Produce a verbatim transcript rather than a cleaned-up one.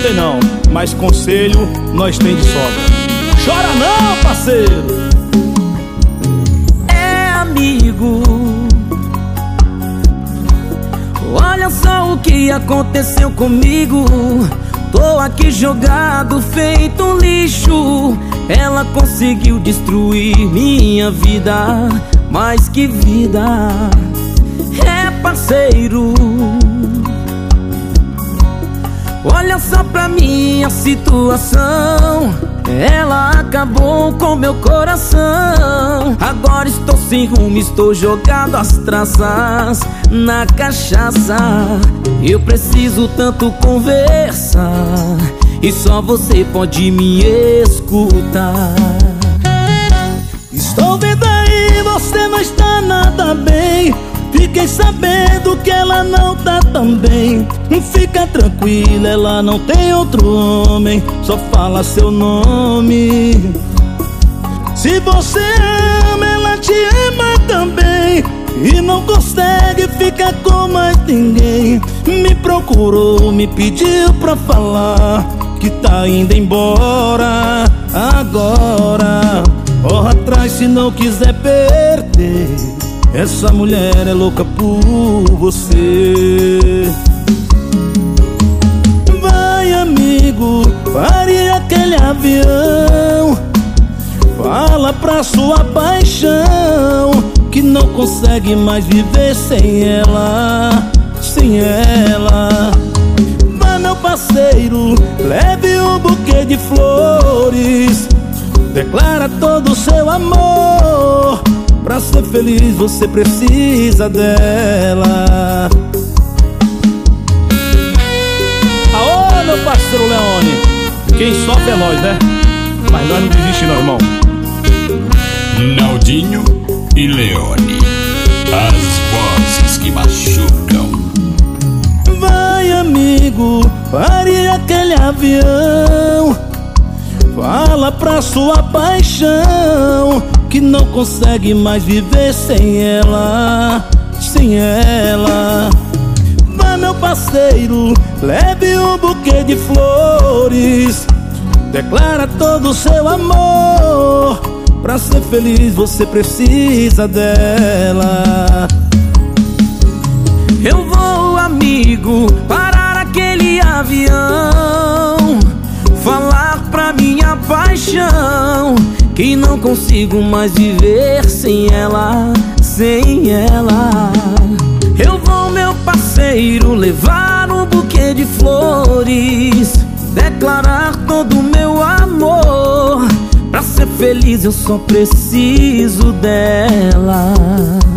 tem não, mas conselho nós tem de sobra. Chora não, parceiro! É amigo, olha só o que aconteceu comigo. Tô aqui jogado, feito um lixo. Ela conseguiu destruir minha vida, mas que vida. É parceiro, olha só pra minha situação. Ela acabou com meu coração. Agora estou sem rumo, estou jogado às traças na cachaça. Eu preciso tanto conversar e só você pode me escutar. Estou vendo aí, você não está nada bem. Fiquei sabendo que ela não tá tão bem. Fica tranquila, ela não tem outro homem, só fala seu nome. Se você ama, ela te ama também, e não consegue ficar com mais ninguém. Me procurou, me pediu pra falar que tá indo embora agora. Corra atrás se não quiser perder. Essa mulher é louca por você. Vai, amigo, pare aquele avião. Fala pra sua paixão que não consegue mais viver sem ela, sem ela. Vá, meu parceiro, leve um buquê de flores. Declara todo o seu amor. Pra ser feliz você precisa dela. Aô, meu parceiro Leone! Quem sofre é nós, né? Mas nós não desistimos não, irmão. Naldinho e Leone, as vozes que machucam. Vai, amigo, pare aquele avião. Fala pra sua paixão que não consegue mais viver sem ela, sem ela. Vá, meu parceiro, leve um buquê de flores. Declara todo o seu amor. Pra ser feliz você precisa dela. Eu vou, amigo, parar aquele avião. Falar pra minha paixão que não consigo mais viver sem ela, sem ela. Eu vou, meu parceiro, levar um buquê de flores. Declarar todo o meu amor. Pra ser feliz eu só preciso dela.